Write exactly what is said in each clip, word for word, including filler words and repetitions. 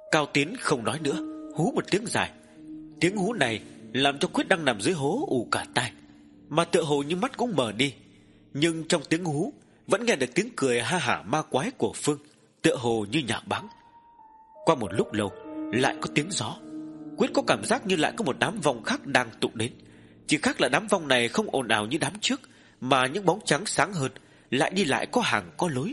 Cao Tiến không nói nữa, hú một tiếng dài. Tiếng hú này làm cho Quyết đang nằm dưới hố ù cả tai, mà tựa hồ như mắt cũng mờ đi. Nhưng trong tiếng hú vẫn nghe được tiếng cười ha hả ma quái của Phương, tựa hồ như nhạc báng. Qua một lúc lâu lại có tiếng gió. Quyết có cảm giác như lại có một đám vong khác đang tụ đến. Chỉ khác là đám vong này không ồn ào như đám trước, mà những bóng trắng sáng hơn, lại đi lại có hàng có lối.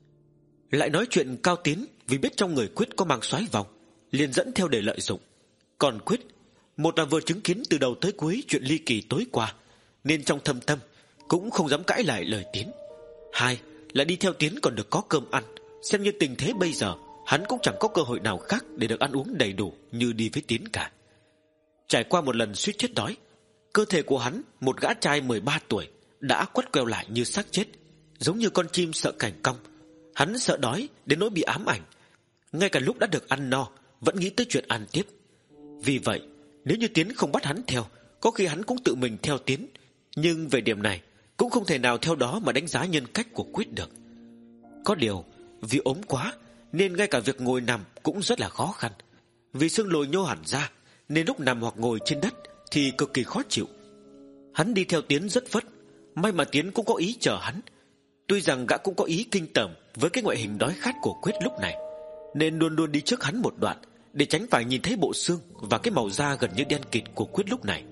Lại nói chuyện Cao Tiến vì biết trong người Quyết có mang soái vong, liền dẫn theo để lợi dụng. Còn Quyết, một là vừa chứng kiến từ đầu tới cuối chuyện ly kỳ tối qua, nên trong thâm tâm cũng không dám cãi lại lời Tiến. Hai là đi theo Tiến còn được có cơm ăn, xem như tình thế bây giờ hắn cũng chẳng có cơ hội nào khác để được ăn uống đầy đủ như đi với Tiến cả. Trải qua một lần suýt chết đói, cơ thể của hắn, một gã trai mười ba tuổi, đã quắt queo lại như xác chết, giống như con chim sợ cành cong. Hắn sợ đói đến nỗi bị ám ảnh, ngay cả lúc đã được ăn no vẫn nghĩ tới chuyện ăn tiếp. Vì vậy nếu như Tiến không bắt hắn theo, có khi hắn cũng tự mình theo Tiến. Nhưng về điểm này cũng không thể nào theo đó mà đánh giá nhân cách của Quyết được. Có điều vì ốm quá nên ngay cả việc ngồi nằm cũng rất là khó khăn. Vì xương lồi nhô hẳn ra nên lúc nằm hoặc ngồi trên đất thì cực kỳ khó chịu. Hắn đi theo Tiến rất vất. May mà Tiến cũng có ý chờ hắn. Tuy rằng gã cũng có ý kinh tởm với cái ngoại hình đói khát của Quyết lúc này, nên luôn luôn đi trước hắn một đoạn, để tránh phải nhìn thấy bộ xương và cái màu da gần như đen kịt của Quyết lúc này.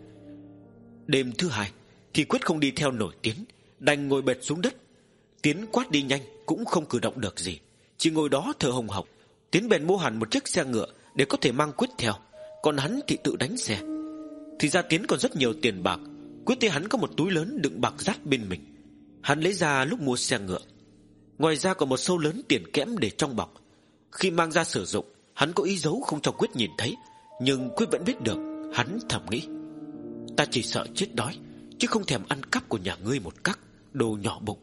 Đêm thứ hai thì Quyết không đi theo nổi Tiến, đành ngồi bệt xuống đất. Tiến quát đi nhanh cũng không cử động được gì, chỉ ngồi đó thở hồng hộc. Tiến bèn mua hẳn một chiếc xe ngựa để có thể mang Quyết theo, còn hắn thì tự đánh xe. Thì ra Tiến còn rất nhiều tiền bạc. Quyết thấy hắn có một túi lớn đựng bạc rát bên mình, hắn lấy ra lúc mua xe ngựa. Ngoài ra còn một xâu lớn tiền kẽm để trong bọc. Khi mang ra sử dụng, hắn có ý giấu không cho Quyết nhìn thấy, nhưng Quyết vẫn biết được. Hắn thầm nghĩ, ta chỉ sợ chết đói, chứ không thèm ăn cắp của nhà ngươi một cắc, đồ nhỏ bụng.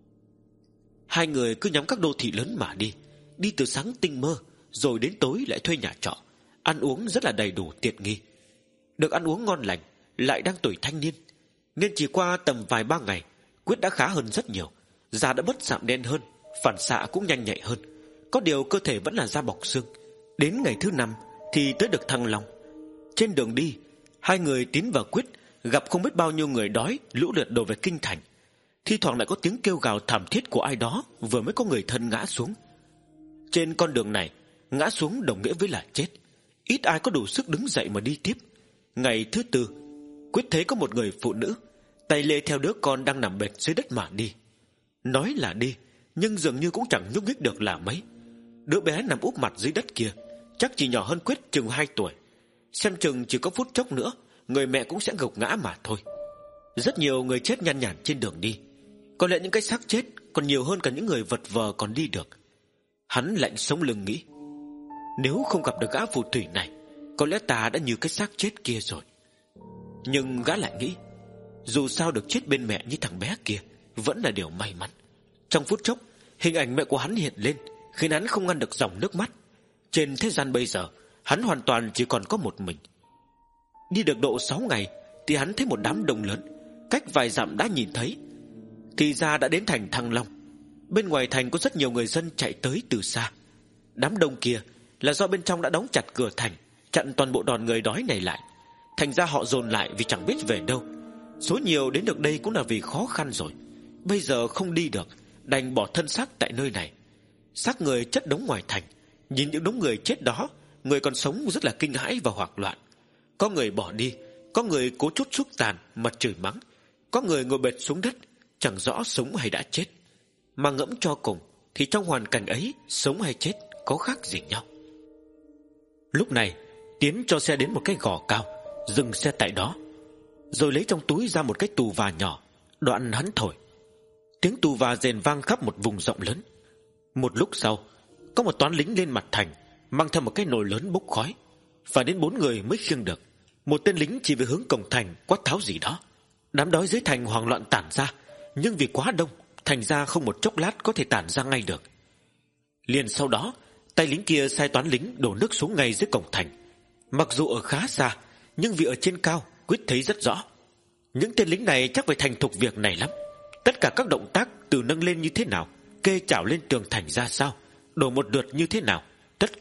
Hai người cứ nhắm các đô thị lớn mà đi, đi từ sáng tinh mơ, rồi đến tối lại thuê nhà trọ, ăn uống rất là đầy đủ tiện nghi. Được ăn uống ngon lành, lại đang tuổi thanh niên, nên chỉ qua tầm vài ba ngày, Quyết đã khá hơn rất nhiều. Da đã bớt sạm đen hơn, phản xạ cũng nhanh nhạy hơn. Có điều cơ thể vẫn là da bọc xương. Đến ngày thứ năm thì tới được Thăng Long. Trên đường đi, hai người Tiến và Quyết gặp không biết bao nhiêu người đói lũ lượt đổ về kinh thành. Thi thoảng lại có tiếng kêu gào thảm thiết của ai đó, vừa mới có người thân ngã xuống. Trên con đường này, ngã xuống đồng nghĩa với là chết. Ít ai có đủ sức đứng dậy mà đi tiếp. Ngày thứ tư, Quyết thấy có một người phụ nữ tay lê theo đứa con đang nằm bệt dưới đất mà đi. Nói là đi, nhưng dường như cũng chẳng nhúc nhích được là mấy. Đứa bé nằm úp mặt dưới đất kia chắc chỉ nhỏ hơn Quyết chừng hai tuổi. Xem chừng chỉ có phút chốc nữa người mẹ cũng sẽ gục ngã mà thôi. Rất nhiều người chết nhăn nhản trên đường đi. Có lẽ những cái xác chết còn nhiều hơn cả những người vật vờ còn đi được. Hắn lạnh sống lưng nghĩ, nếu không gặp được gã phù thủy này, có lẽ ta đã như cái xác chết kia rồi. Nhưng gã lại nghĩ, dù sao được chết bên mẹ như thằng bé kia vẫn là điều may mắn. Trong phút chốc, hình ảnh mẹ của hắn hiện lên, khiến hắn không ngăn được dòng nước mắt. Trên thế gian bây giờ, hắn hoàn toàn chỉ còn có một mình. Đi được độ sáu ngày thì hắn thấy một đám đông lớn, cách vài dặm đã nhìn thấy. Thì ra đã đến thành Thăng Long. Bên ngoài thành có rất nhiều người dân chạy tới từ xa. Đám đông kia là do bên trong đã đóng chặt cửa thành, chặn toàn bộ đoàn người đói này lại. Thành ra họ dồn lại vì chẳng biết về đâu. Số nhiều đến được đây cũng là vì khó khăn rồi. Bây giờ không đi được, đành bỏ thân xác tại nơi này. Xác người chất đống ngoài thành. Nhìn những đống người chết đó, người còn sống rất là kinh hãi và hoảng loạn. Có người bỏ đi, có người cố chút xúc tàn mà chửi mắng, có người ngồi bệt xuống đất, chẳng rõ sống hay đã chết. Mà ngẫm cho cùng thì trong hoàn cảnh ấy, sống hay chết có khác gì nhau. Lúc này Tiến cho xe đến một cái gò cao, dừng xe tại đó, rồi lấy trong túi ra một cái tù và nhỏ. Đoạn hắn thổi, tiếng tù và rền vang khắp một vùng rộng lớn. Một lúc sau, có một toán lính lên mặt thành, mang theo một cái nồi lớn bốc khói. Phải đến bốn người mới khiêng được. Một tên lính chỉ về hướng cổng thành quát tháo gì đó. Đám đói dưới thành hoảng loạn tản ra, nhưng vì quá đông, thành ra không một chốc lát có thể tản ra ngay được. Liền sau đó, tay lính kia sai toán lính đổ nước xuống ngay dưới cổng thành. Mặc dù ở khá xa, nhưng vì ở trên cao, Quyết thấy rất rõ. Những tên lính này chắc phải thành thục việc này lắm. Tất cả các động tác từ nâng lên như thế nào, kê chảo lên tường thành ra sao, đổ một lượt như thế nào, tất cả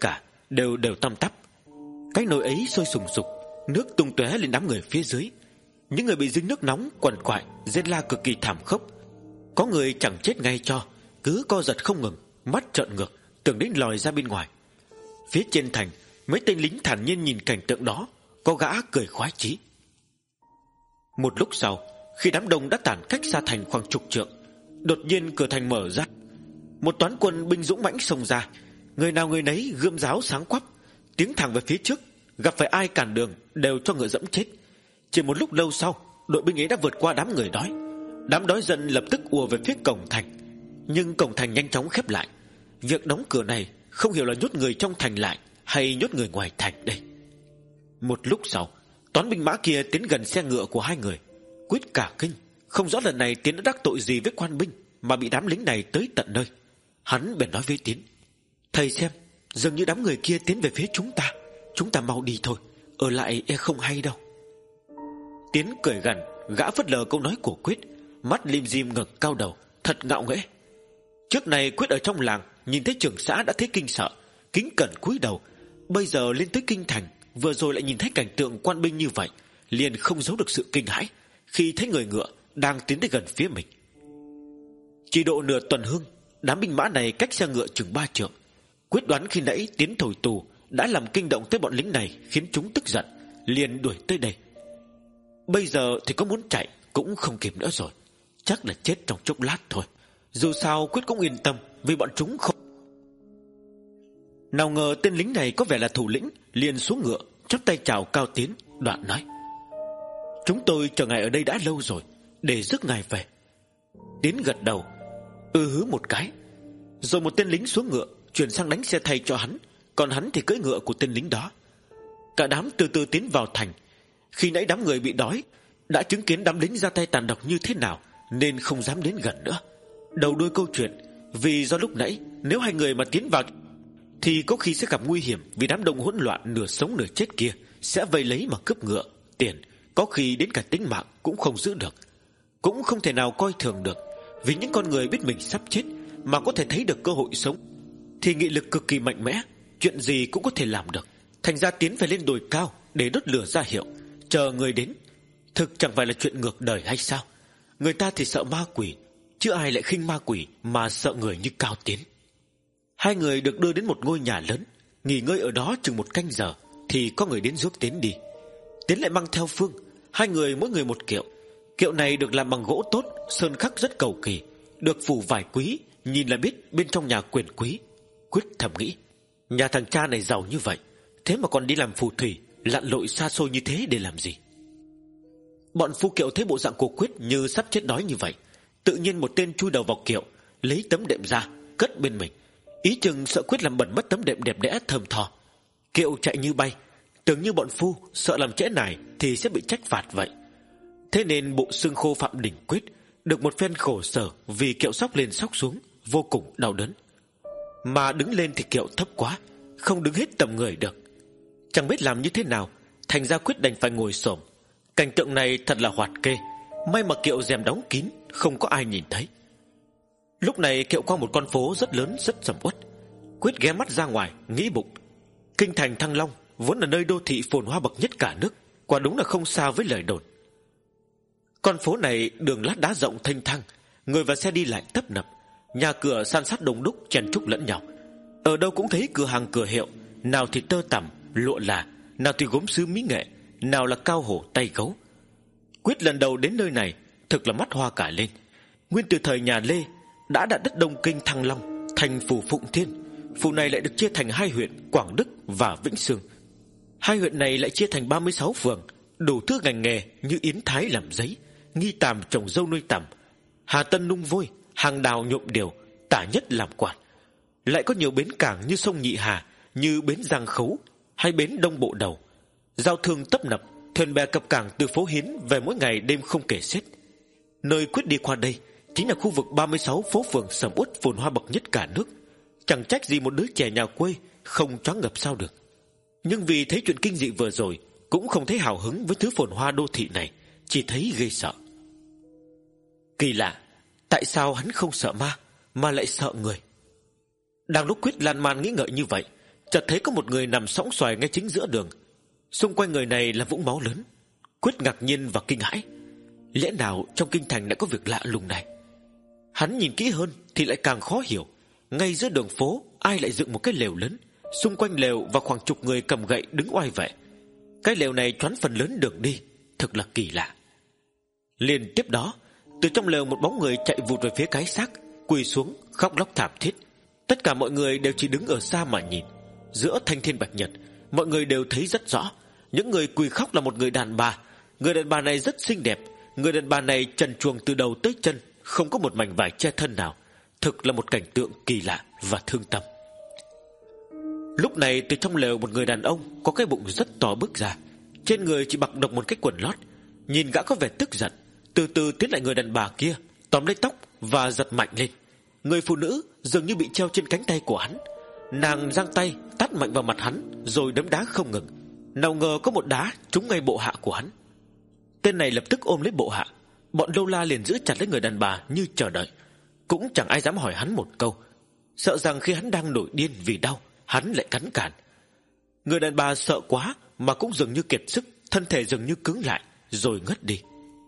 đều đều tăm tắp. Cái nồi ấy sôi sùng sục, nước tung tóe lên đám người phía dưới. Những người bị dính nước nóng quằn quại, rên la cực kỳ thảm khốc. Có người chẳng chết ngay cho, cứ co giật không ngừng, mắt trợn ngược, tưởng đến lòi ra bên ngoài. Phía trên thành, mấy tên lính thản nhiên nhìn cảnh tượng đó, có gã cười khoái chí. Một lúc sau, khi đám đông đã tản cách xa thành khoảng chục trượng, đột nhiên cửa thành mở ra. Một toán quân binh dũng mãnh xông ra, người nào người nấy gươm giáo sáng quắc, tiến thẳng về phía trước, gặp phải ai cản đường đều cho ngựa dẫm chết. Chỉ một lúc lâu sau, đội binh ấy đã vượt qua đám người đói. Đám đói dân lập tức ùa về phía cổng thành, nhưng cổng thành nhanh chóng khép lại. Việc đóng cửa này không hiểu là nhốt người trong thành lại hay nhốt người ngoài thành đây. Một lúc sau, toán binh mã kia tiến gần xe ngựa của hai người. Quyết cả kinh, không rõ lần này Tiến đã đắc tội gì với quan binh mà bị đám lính này tới tận nơi. Hắn bèn nói với Tiến: "Thầy xem, dường như đám người kia tiến về phía chúng ta. Chúng ta mau đi thôi, ở lại e không hay đâu." Tiến cười gằn, gã phớt lờ câu nói của Quyết, mắt lim dim ngẩng cao đầu, thật ngạo nghễ. Trước này Quyết ở trong làng nhìn thấy trưởng xã đã thấy kinh sợ, kính cẩn cúi đầu. Bây giờ lên tới kinh thành, vừa rồi lại nhìn thấy cảnh tượng quan binh như vậy, liền không giấu được sự kinh hãi khi thấy người ngựa đang tiến tới gần phía mình. Chỉ độ nửa tuần hương, đám binh mã này cách xe ngựa chừng ba trượng. Quyết đoán khi nãy Tiến thổi tù đã làm kinh động tới bọn lính này, khiến chúng tức giận, liền đuổi tới đây. Bây giờ thì có muốn chạy cũng không kịp nữa rồi, chắc là chết trong chốc lát thôi. Dù sao Quyết cũng yên tâm, vì bọn chúng không. Nào ngờ tên lính này có vẻ là thủ lĩnh, liền xuống ngựa, chắp tay chào Cao Tiến, đoạn nói: "Chúng tôi chờ ngài ở đây đã lâu rồi, để rước ngài về." Tiến gật đầu, ư hứ một cái. Rồi một tên lính xuống ngựa, chuyển sang đánh xe thay cho hắn, còn hắn thì cưỡi ngựa của tên lính đó. Cả đám từ từ tiến vào thành. Khi nãy đám người bị đói đã chứng kiến đám lính ra tay tàn độc như thế nào, nên không dám đến gần nữa. Đầu đuôi câu chuyện, vì do lúc nãy nếu hai người mà tiến vào thì có khi sẽ gặp nguy hiểm, vì đám đông hỗn loạn nửa sống nửa chết kia sẽ vây lấy mà cướp ngựa, tiền, có khi đến cả tính mạng cũng không giữ được. Cũng không thể nào coi thường được, vì những con người biết mình sắp chết mà có thể thấy được cơ hội sống thì nghị lực cực kỳ mạnh mẽ, chuyện gì cũng có thể làm được. Thành ra Tiến phải lên đồi cao để đốt lửa ra hiệu, chờ người đến. Thực chẳng phải là chuyện ngược đời hay sao? Người ta thì sợ ma quỷ, chứ ai lại khinh ma quỷ mà sợ người như Cao Tiến. Hai người được đưa đến một ngôi nhà lớn, nghỉ ngơi ở đó chừng một canh giờ thì có người đến giúp Tiến đi. Tiến lại mang theo phương, hai người mỗi người một kiệu. Kiệu này được làm bằng gỗ tốt, sơn khắc rất cầu kỳ, được phủ vải quý, nhìn là biết bên trong nhà quyền quý. Quyết thầm nghĩ, nhà thằng cha này giàu như vậy, thế mà còn đi làm phù thủy, lặn lội xa xôi như thế để làm gì? Bọn phu kiệu thấy bộ dạng của Quyết như sắp chết đói như vậy, tự nhiên một tên chui đầu vào kiệu, lấy tấm đệm ra cất bên mình, ý chừng sợ Quyết làm bẩn mất tấm đệm đẹp đẽ thơm tho. Kiệu chạy như bay, tưởng như bọn phu sợ làm trễ nải thì sẽ bị trách phạt vậy. Thế nên bộ xương khô Phạm Đình Quyết được một phen khổ sở, vì kiệu sóc lên sóc xuống vô cùng đau đớn. Mà đứng lên thì kiệu thấp quá, không đứng hết tầm người được. Chẳng biết làm như thế nào, thành ra Quyết đành phải ngồi xổm. Cảnh tượng này thật là hoạt kê, may mà kiệu rèm đóng kín, không có ai nhìn thấy. Lúc này kiệu qua một con phố rất lớn rất sầm uất. Quyết ghé mắt ra ngoài, nghĩ bụng, kinh thành Thăng Long vốn là nơi đô thị phồn hoa bậc nhất cả nước, quả đúng là không xa với lời đồn. Con phố này đường lát đá rộng thênh thang, người và xe đi lại tấp nập, nhà cửa san sát đông đúc chen chúc lẫn nhau. Ở đâu cũng thấy cửa hàng cửa hiệu, nào thì tơ tằm, lụa là, nào thì gốm sứ mỹ nghệ, nào là cao hổ tay gấu. Quyết lần đầu đến nơi này thực là mắt hoa cả lên. Nguyên từ thời nhà Lê đã đặt đất Đông Kinh Thăng Long thành phủ Phụng Thiên. Phủ này lại được chia thành hai huyện Quảng Đức và Vĩnh Sương. Hai huyện này lại chia thành ba mươi sáu phường, đủ thứ ngành nghề như yến thái làm giấy, nghi tàm trồng dâu nuôi tằm, Hà Tân nung vôi, hàng đào nhuộm điều, Tả Nhất làm quản. Lại có nhiều bến cảng như sông Nhị Hà, như bến Giang Khấu hay bến Đông Bộ Đầu. Giao thương tấp nập, thuyền bè cập cảng từ phố Hiến về mỗi ngày đêm không kể xiết. Nơi Quyết đi qua đây chính là khu vực ba mươi sáu phố phường sầm uất phồn hoa bậc nhất cả nước. Chẳng trách gì một đứa trẻ nhà quê không choáng ngập sao được. Nhưng vì thấy chuyện kinh dị vừa rồi, cũng không thấy hào hứng với thứ phồn hoa đô thị này, chỉ thấy ghê sợ. Kỳ lạ, tại sao hắn không sợ ma mà lại sợ người? Đang lúc Quyết lan man nghĩ ngợi như vậy chợt thấy có một người nằm sõng soài ngay chính giữa đường. Xung quanh người này là vũng máu lớn. Quyết ngạc nhiên và kinh hãi. Lẽ nào trong kinh thành đã có việc lạ lùng này? Hắn nhìn kỹ hơn thì lại càng khó hiểu. Ngay giữa đường phố ai lại dựng một cái lều lớn, xung quanh lều và khoảng chục người cầm gậy đứng oai vệ. Cái lều này choán phần lớn đường đi, thật là kỳ lạ. Liền tiếp đó, từ trong lều một bóng người chạy vụt về phía cái xác, quỳ xuống khóc lóc thảm thiết. Tất cả mọi người đều chỉ đứng ở xa mà nhìn. Giữa thanh thiên bạch nhật, mọi người đều thấy rất rõ. Những người quỳ khóc là một người đàn bà. Người đàn bà này rất xinh đẹp. Người đàn bà này trần truồng từ đầu tới chân, không có một mảnh vải che thân nào. Thực là một cảnh tượng kỳ lạ và thương tâm. Lúc này từ trong lều một người đàn ông có cái bụng rất to bước ra. Trên người chỉ mặc độc một cái quần lót. Nhìn gã có vẻ tức giận, từ từ tiến lại người đàn bà kia, tóm lấy tóc và giật mạnh lên. Người phụ nữ dường như bị treo trên cánh tay của hắn. Nàng giang tay tát mạnh vào mặt hắn, rồi đấm đá không ngừng. Nào ngờ có một đá trúng ngay bộ hạ của hắn. Tên này lập tức ôm lấy bộ hạ. Bọn lâu la liền giữ chặt lấy người đàn bà như chờ đợi. Cũng chẳng ai dám hỏi hắn một câu, sợ rằng khi hắn đang nổi điên vì đau, hắn lại cắn cản. Người đàn bà sợ quá mà cũng dường như kiệt sức, thân thể dường như cứng lại, rồi ngất đi.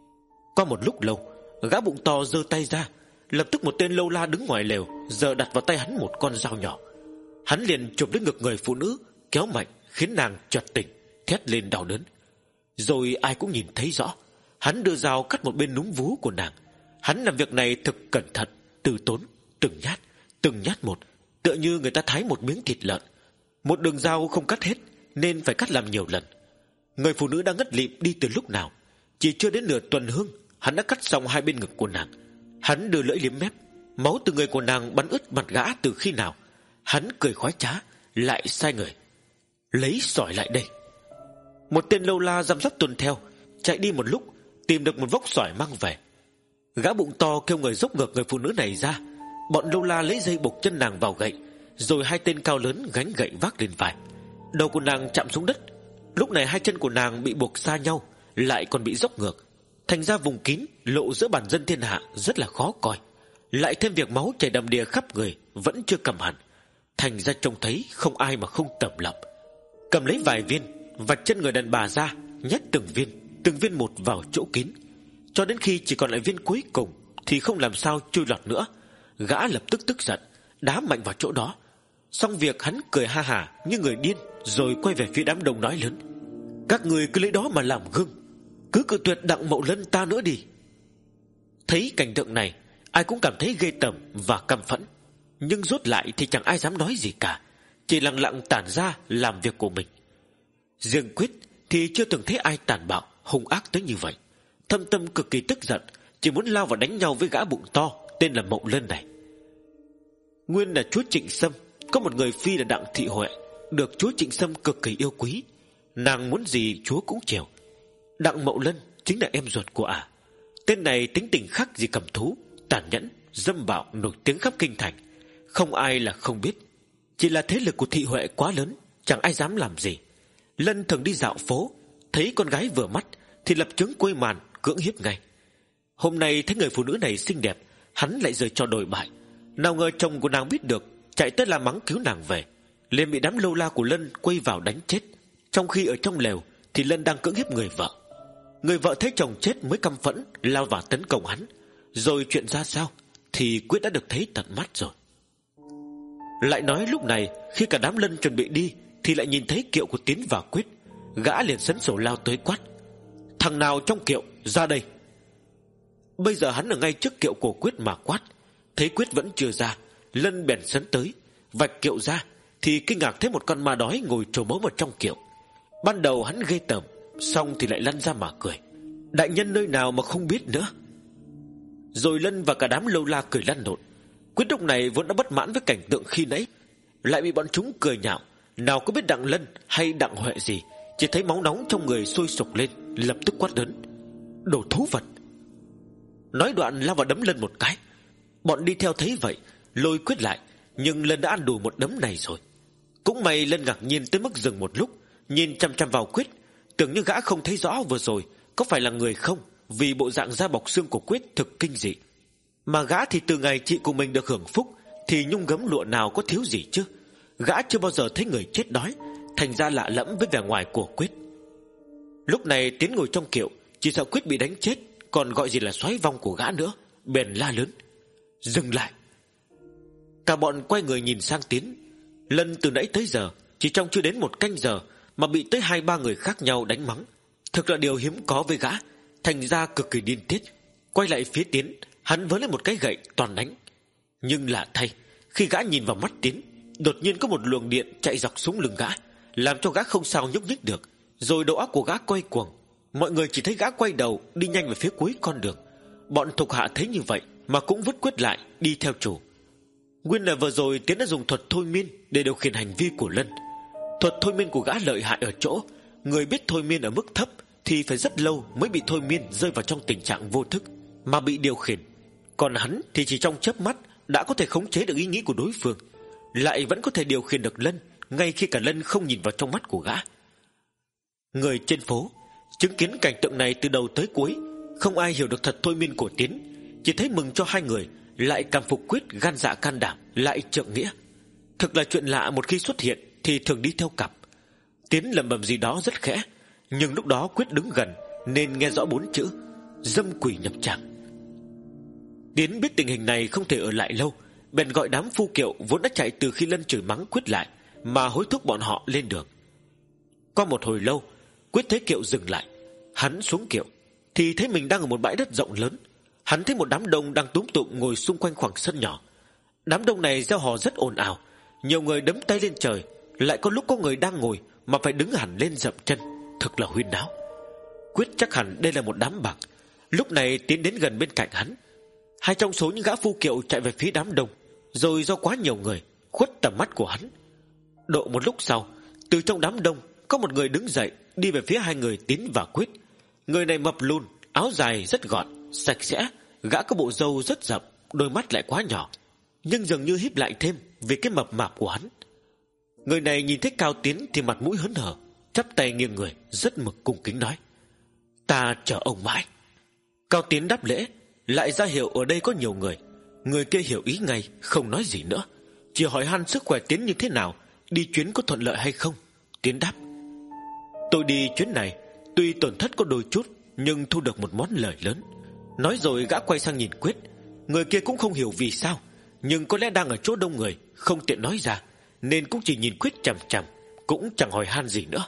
Qua một lúc lâu, gã bụng to giơ tay ra. Lập tức một tên lâu la đứng ngoài lều giờ đặt vào tay hắn một con dao nhỏ. Hắn liền chụp lấy ngực người phụ nữ, kéo mạnh khiến nàng chợt tỉnh, thét lên đau đớn. Rồi ai cũng nhìn thấy rõ, hắn đưa dao cắt một bên núm vú của nàng. Hắn làm việc này thực cẩn thận, từ tốn, từng nhát, từng nhát một, tựa như người ta thái một miếng thịt lợn. Một đường dao không cắt hết nên phải cắt làm nhiều lần. Người phụ nữ đang ngất lịm đi từ lúc nào. Chỉ chưa đến nửa tuần hương, hắn đã cắt xong hai bên ngực của nàng. Hắn đưa lưỡi liếm mép. Máu từ người của nàng bắn ướt mặt gã từ khi nào. Hắn cười khoái trá, lại sai người: lấy sỏi lại đây. Một tên lâu la răm rắp tuần theo, chạy đi một lúc tìm được một vốc sỏi mang về. Gã bụng to kêu người dốc ngược người phụ nữ này ra. Bọn lâu la lấy dây buộc chân nàng vào gậy, rồi hai tên cao lớn gánh gậy vác lên vai. Đầu của nàng chạm xuống đất. Lúc này hai chân của nàng bị buộc xa nhau, lại còn bị dốc ngược, thành ra vùng kín lộ giữa bản dân thiên hạ rất là khó coi. Lại thêm việc máu chảy đầm đìa khắp người vẫn chưa cầm hẳn, thành ra trông thấy không ai mà không tẩm lập. Cầm lấy vài viên, vạch chân người đàn bà ra, nhét từng viên, từng viên một vào chỗ kín, cho đến khi chỉ còn lại viên cuối cùng thì không làm sao chui lọt nữa. Gã lập tức tức giận, đá mạnh vào chỗ đó. Xong việc hắn cười ha hả như người điên, rồi quay về phía đám đông nói lớn: các người cứ lấy đó mà làm gương, cứ cự tuyệt Đặng Mậu Lân ta nữa đi. Thấy cảnh tượng này, ai cũng cảm thấy ghê tởm và căm phẫn, nhưng rốt lại thì chẳng ai dám nói gì cả, chỉ lặng lặng tản ra làm việc của mình. Riêng Quyết thì chưa từng thấy ai tàn bạo hung ác tới như vậy. Thâm tâm cực kỳ tức giận, chỉ muốn lao vào đánh nhau với gã bụng to tên là Mậu Lân này. Nguyên là chúa Trịnh Sâm có một người phi là Đặng Thị Huệ, được chúa Trịnh Sâm cực kỳ yêu quý. Nàng muốn gì chúa cũng chiều. Đặng Mậu Lân chính là em ruột của ả. À. Tên này tính tình khác gì cầm thú, tàn nhẫn, dâm bạo, nổi tiếng khắp kinh thành. Không ai là không biết. Chỉ là thế lực của Thị Huệ quá lớn, chẳng ai dám làm gì. Lân thường đi dạo phố, thấy con gái vừa mắt thì lập chứng quây màn cưỡng hiếp ngay. Hôm nay thấy người phụ nữ này xinh đẹp, hắn lại rời trò đổi bại. Nào ngờ chồng của nàng biết được, chạy tới la mắng cứu nàng về, liền bị đám lâu la của Lân quay vào đánh chết. Trong khi ở trong lều thì Lân đang cưỡng hiếp người vợ. Người vợ thấy chồng chết mới căm phẫn lao vào tấn công hắn. Rồi chuyện ra sao thì Quyết đã được thấy tận mắt rồi. Lại nói lúc này, khi cả đám Lân chuẩn bị đi thì lại nhìn thấy kiệu của Tiến và Quyết. Gã liền sấn sổ lao tới quát: thằng nào trong kiệu ra đây. Bây giờ hắn ở ngay trước kiệu của Quyết mà quát. Thấy Quyết vẫn chưa ra, Lân bèn sấn tới, vạch kiệu ra thì kinh ngạc thấy một con ma đói ngồi trồ mớ vào trong kiệu. Ban đầu hắn ghê tởm, xong thì lại lăn ra mà cười: đại nhân nơi nào mà không biết nữa. Rồi Lân và cả đám lâu la cười lăn lộn. Quyết lúc này vốn đã bất mãn với cảnh tượng khi nãy, lại bị bọn chúng cười nhạo. Nào có biết Đặng Lân hay Đặng Huệ gì, chỉ thấy máu nóng trong người sôi sục lên, lập tức quát lớn: đồ thú vật. Nói đoạn lao vào đấm Lân một cái. Bọn đi theo thấy vậy lôi Quyết lại, nhưng Lân đã ăn đủ một đấm này rồi. Cũng may Lân ngạc nhiên tới mức dừng một lúc, nhìn chăm chăm vào Quyết, tưởng như gã không thấy rõ vừa rồi có phải là người không, vì bộ dạng da bọc xương của Quyết thực kinh dị. Mà gã thì từ ngày chị của mình được hưởng phúc thì nhung gấm lụa nào có thiếu gì chứ. Gã chưa bao giờ thấy người chết đói, thành ra lạ lẫm với vẻ ngoài của Quyết. Lúc này Tiến ngồi trong kiệu, chỉ sợ Quyết bị đánh chết, còn gọi gì là xoáy vong của gã nữa, bèn la lớn: "Dừng lại!" Cả bọn quay người nhìn sang Tiến. Lân từ nãy tới giờ chỉ trong chưa đến một canh giờ mà bị tới hai ba người khác nhau đánh mắng, thực là điều hiếm có với gã, thành ra cực kỳ điên tiết. Quay lại phía Tiến, hắn vớ lên một cái gậy toàn đánh. Nhưng lạ thay, khi gã nhìn vào mắt Tiến, đột nhiên có một luồng điện chạy dọc xuống lưng gã, làm cho gã không sao nhúc nhích được. Rồi đầu óc của gã quay cuồng. Mọi người chỉ thấy gã quay đầu đi nhanh về phía cuối con đường. Bọn thuộc hạ thấy như vậy mà cũng vứt Quyết lại đi theo chủ. Nguyên là vừa rồi Tiến đã dùng thuật thôi miên để điều khiển hành vi của Lân. Thuật thôi miên của gã lợi hại ở chỗ, người biết thôi miên ở mức thấp thì phải rất lâu mới bị thôi miên rơi vào trong tình trạng vô thức mà bị điều khiển. Còn hắn thì chỉ trong chớp mắt đã có thể khống chế được ý nghĩ của đối phương, lại vẫn có thể điều khiển được Lân ngay khi cả Lân không nhìn vào trong mắt của gã. Người trên phố chứng kiến cảnh tượng này từ đầu tới cuối, không ai hiểu được thật thôi miên của Tiến, chỉ thấy mừng cho hai người lại cảm phục Quyết gan dạ can đảm, lại trượng nghĩa. Thực là chuyện lạ, một khi xuất hiện thì thường đi theo cặp. Tiến lẩm bẩm gì đó rất khẽ, nhưng lúc đó Quyết đứng gần nên nghe rõ bốn chữ: dâm quỷ nhập tràng. Tiến biết tình hình này không thể ở lại lâu, bèn gọi đám phu kiệu vốn đã chạy từ khi Lân chửi mắng Quyết lại, mà hối thúc bọn họ lên đường. Qua một hồi lâu, Quyết thấy kiệu dừng lại. Hắn xuống kiệu thì thấy mình đang ở một bãi đất rộng lớn. Hắn thấy một đám đông đang túm tụm ngồi xung quanh khoảng sân nhỏ. Đám đông này reo hò rất ồn ào, nhiều người đấm tay lên trời, lại có lúc có người đang ngồi mà phải đứng hẳn lên dậm chân, thật là huyên náo. Quyết chắc hẳn đây là một đám bạc. Lúc này tiến đến gần bên cạnh hắn. Hai trong số những gã phu kiệu chạy về phía đám đông, rồi do quá nhiều người khuất tầm mắt của hắn. Độ một lúc sau, từ trong đám đông có một người đứng dậy đi về phía hai người Tiến và Quyết. Người này mập lùn, áo dài rất gọn, sạch sẽ, gã có bộ râu rất rậm, đôi mắt lại quá nhỏ, nhưng dường như híp lại thêm vì cái mập mạp của hắn. Người này nhìn thấy Cao Tiến thì mặt mũi hớn hở, chắp tay nghiêng người, rất mực cung kính nói: "Ta chờ ông mãi." Cao Tiến đáp lễ, lại ra hiệu ở đây có nhiều người. Người kia hiểu ý ngay, không nói gì nữa, chỉ hỏi han sức khỏe Tiến như thế nào, đi chuyến có thuận lợi hay không. Tiến đáp: "Tôi đi chuyến này tuy tổn thất có đôi chút, nhưng thu được một món lời lớn." Nói rồi gã quay sang nhìn Quyết. Người kia cũng không hiểu vì sao, nhưng có lẽ đang ở chỗ đông người, không tiện nói ra, nên cũng chỉ nhìn Quyết chằm chằm, cũng chẳng hỏi han gì nữa.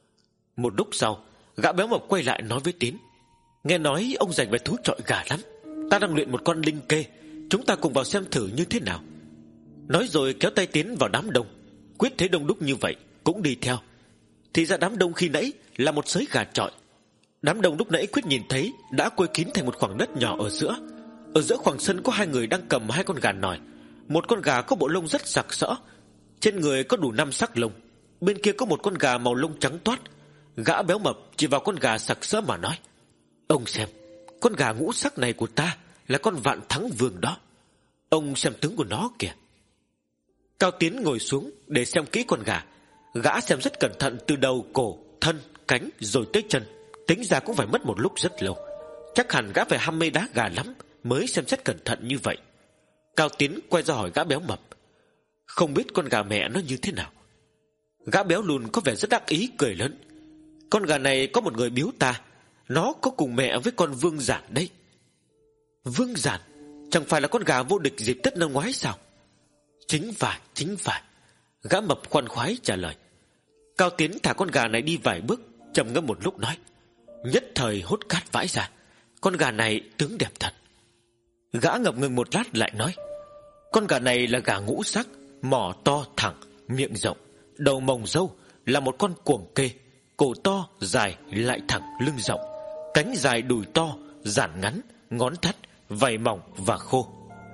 Một lúc sau, gã béo mập quay lại nói với Tiến: "Nghe nói ông dành về thú chọi gà lắm, ta đang luyện một con linh kê, chúng ta cùng vào xem thử như thế nào." Nói rồi kéo tay Tiến vào đám đông. Quyết thấy đông đúc như vậy cũng đi theo. Thì ra đám đông khi nãy là một sới gà chọi. Đám đông lúc nãy Quyết nhìn thấy đã quây kín thành một khoảng đất nhỏ ở giữa. Ở giữa khoảng sân có hai người đang cầm hai con gà nòi. Một con gà có bộ lông rất sặc sỡ, trên người có đủ năm sắc lông. Bên kia có một con gà màu lông trắng toát. Gã béo mập chỉ vào con gà sặc sỡ mà nói: "Ông xem, con gà ngũ sắc này của ta là con Vạn Thắng Vương đó. Ông xem tướng của nó kìa." Cao Tiến ngồi xuống để xem kỹ con gà. Gã xem rất cẩn thận từ đầu, cổ, thân, cánh rồi tới chân. Tính ra cũng phải mất một lúc rất lâu. Chắc hẳn gã phải ham mê đá gà lắm mới xem xét cẩn thận như vậy. Cao Tiến quay ra hỏi gã béo mập: "Không biết con gà mẹ nó như thế nào?" Gã béo lùn có vẻ rất đắc ý cười lớn: "Con gà này có một người biếu ta, nó có cùng mẹ với con Vương Giản đấy." "Vương Giản? Chẳng phải là con gà vô địch dịp Tết năm ngoái sao?" "Chính phải, chính phải." Gã mập khoan khoái trả lời. Cao Tiến thả con gà này đi vài bước, trầm ngâm một lúc nói: "Nhất thời hốt cát vãi ra, con gà này tướng đẹp thật." Gã ngập ngừng một lát lại nói: "Con gà này là gà ngũ sắc, mỏ to thẳng, miệng rộng, đầu mồng râu, là một con cuồng kê, cổ to dài lại thẳng, lưng rộng, cánh dài đùi to, giản ngắn, ngón thắt, vảy mỏng và khô."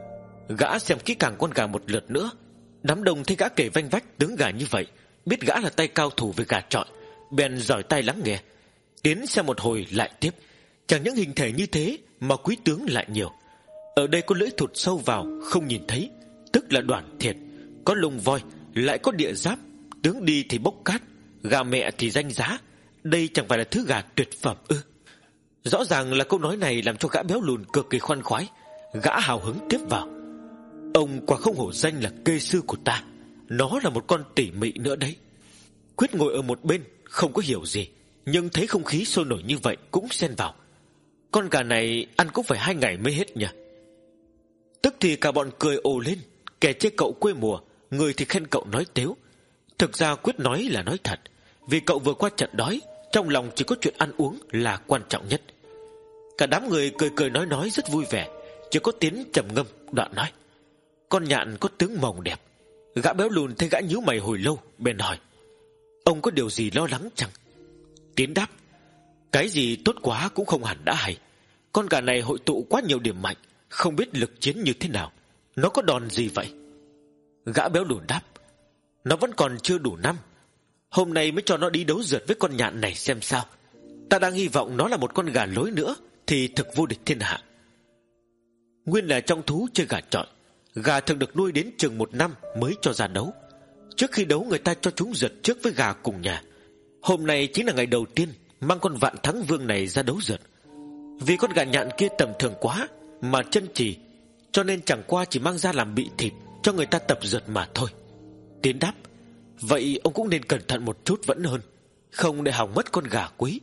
Gã xem kỹ càng con gà một lượt nữa. Đám đông thấy gã kể vanh vách tướng gà như vậy, biết gã là tay cao thủ về gà chọi, bèn giỏi tay lắng nghe. Tiến xem một hồi lại tiếp: "Chẳng những hình thể như thế mà quý tướng lại nhiều. Ở đây có lưỡi thụt sâu vào không nhìn thấy, tức là đoản thiệt. Có lông voi, lại có địa giáp, tướng đi thì bốc cát, gà mẹ thì danh giá. Đây chẳng phải là thứ gà tuyệt phẩm ư?" Rõ ràng là câu nói này làm cho gã béo lùn cực kỳ khoan khoái. Gã hào hứng tiếp vào: "Ông quả không hổ danh là kê sư của ta. nó là một con tỉ mị nữa đấy. Quyết ngồi ở một bên không có hiểu gì, nhưng thấy không khí sôi nổi như vậy cũng xen vào. Con gà này ăn cũng phải hai ngày mới hết nhỉ. Tức thì cả bọn cười ồ lên, kẻ chê cậu quê mùa, người thì khen cậu nói tếu. Thực ra Quyết nói là nói thật, vì cậu vừa qua trận đói, trong lòng chỉ có chuyện ăn uống là quan trọng nhất. Cả đám người cười cười nói nói rất vui vẻ, chỉ có Tiến trầm ngâm đoạn nói: con nhạn có tướng mồng đẹp. Gã béo lùn thấy gã nhíu mày hồi lâu, bèn hỏi: ông có điều gì lo lắng chăng? Tiến đáp: cái gì tốt quá cũng không hẳn đã hay. Con gà này hội tụ quá nhiều điểm mạnh, không biết lực chiến như thế nào. Nó có đòn gì vậy? Gã béo lùn đáp: nó vẫn còn chưa đủ năm. Hôm nay mới cho nó đi đấu rượt với con nhạn này xem sao. Ta đang hy vọng nó là một con gà lối nữa thì thực vô địch thiên hạ. Nguyên là trong thú chơi gà chọi, gà thường được nuôi đến chừng một năm mới cho ra đấu. Trước khi đấu người ta cho chúng rượt trước với gà cùng nhà. Hôm nay chính là ngày đầu tiên mang con Vạn Thắng Vương này ra đấu rượt. Vì con gà nhạn kia tầm thường quá mà chân trì, cho nên chẳng qua chỉ mang ra làm bị thịt cho người ta tập rượt mà thôi. Tiến đáp: vậy ông cũng nên cẩn thận một chút vẫn hơn, không để hỏng mất con gà quý.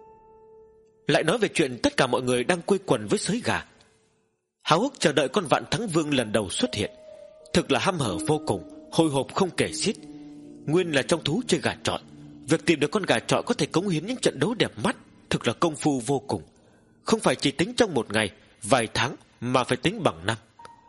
Lại nói về chuyện tất cả mọi người đang quây quần với sới gà, háo hức chờ đợi con Vạn Thắng Vương lần đầu xuất hiện. Thực là hăm hở vô cùng, hồi hộp không kể xiết. Nguyên là trong thú chơi gà chọi, việc tìm được con gà chọi có thể cống hiến những trận đấu đẹp mắt thực là công phu vô cùng. Không phải chỉ tính trong một ngày, vài tháng, mà phải tính bằng năm.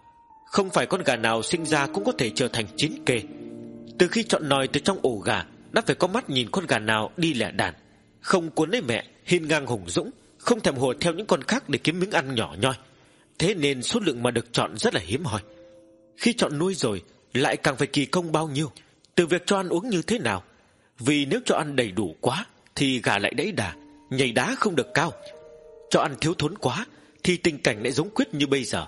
Không phải con gà nào sinh ra cũng có thể trở thành chiến kê. Từ khi chọn nòi từ trong ổ gà, đã phải có mắt nhìn con gà nào đi lẻ đàn, không cuốn lấy mẹ, hiên ngang hùng dũng, không thèm hùa theo những con khác để kiếm miếng ăn nhỏ nhoi. Thế nên số lượng mà được chọn rất là hiếm hoi. Khi chọn nuôi rồi lại càng phải kỳ công bao nhiêu, từ việc cho ăn uống như thế nào. Vì nếu cho ăn đầy đủ quá thì gà lại đẫy đà, nhảy đá không được cao. Cho ăn thiếu thốn quá thì tình cảnh lại giống Quyết như bây giờ,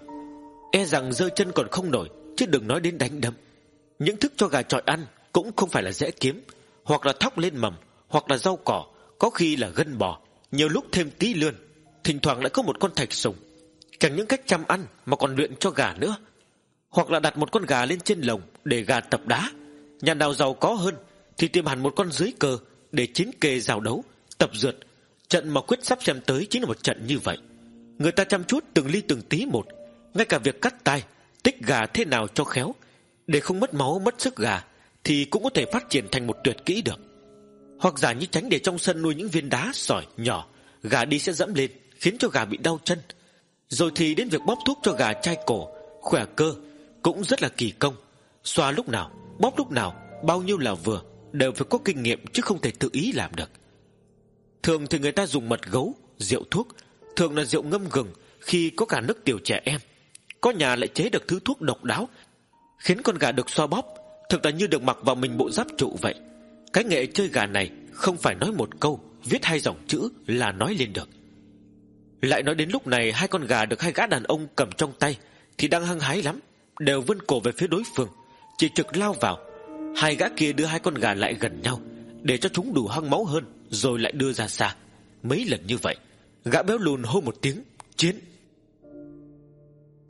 e rằng giơ chân còn không nổi, chứ đừng nói đến đánh đấm. Những thức cho gà chọi ăn cũng không phải là dễ kiếm, hoặc là thóc lên mầm, hoặc là rau cỏ, có khi là gân bò, nhiều lúc thêm tí lươn, thỉnh thoảng lại có một con thạch sùng. Chẳng những cách chăm ăn mà còn luyện cho gà nữa. Hoặc là đặt một con gà lên trên lồng để gà tập đá. Nhà nào giàu có hơn thì tìm hẳn một con dưới cờ để chiến kê giao đấu, tập rượt. Trận mà Quyết sắp xem tới chính là một trận như vậy. Người ta chăm chút từng ly từng tí một, ngay cả việc cắt tai, tích gà thế nào cho khéo, để không mất máu mất sức gà, thì cũng có thể phát triển thành một tuyệt kỹ được. Hoặc giả như tránh để trong sân nuôi những viên đá sỏi nhỏ, gà đi sẽ dẫm lên, khiến cho gà bị đau chân. Rồi thì đến việc bóp thuốc cho gà chai cổ, khỏe cơ, cũng rất là kỳ công. Xoa lúc nào, bóp lúc nào, bao nhiêu là vừa, đều phải có kinh nghiệm chứ không thể tự ý làm được. Thường thì người ta dùng mật gấu, rượu thuốc, thường là rượu ngâm gừng khi có cả nước tiểu trẻ em. Có nhà lại chế được thứ thuốc độc đáo, khiến con gà được xoa bóp thực là như được mặc vào mình bộ giáp trụ vậy. Cái nghệ chơi gà này không phải nói một câu, viết hai dòng chữ là nói lên được. Lại nói đến lúc này, hai con gà được hai gã đàn ông cầm trong tay thì đang hăng hái lắm, đều vươn cổ về phía đối phương, chỉ trực lao vào. Hai gã kia đưa hai con gà lại gần nhau để cho chúng đủ hăng máu hơn, rồi lại đưa ra xa. Mấy lần như vậy, gã béo lùn hô một tiếng chiến.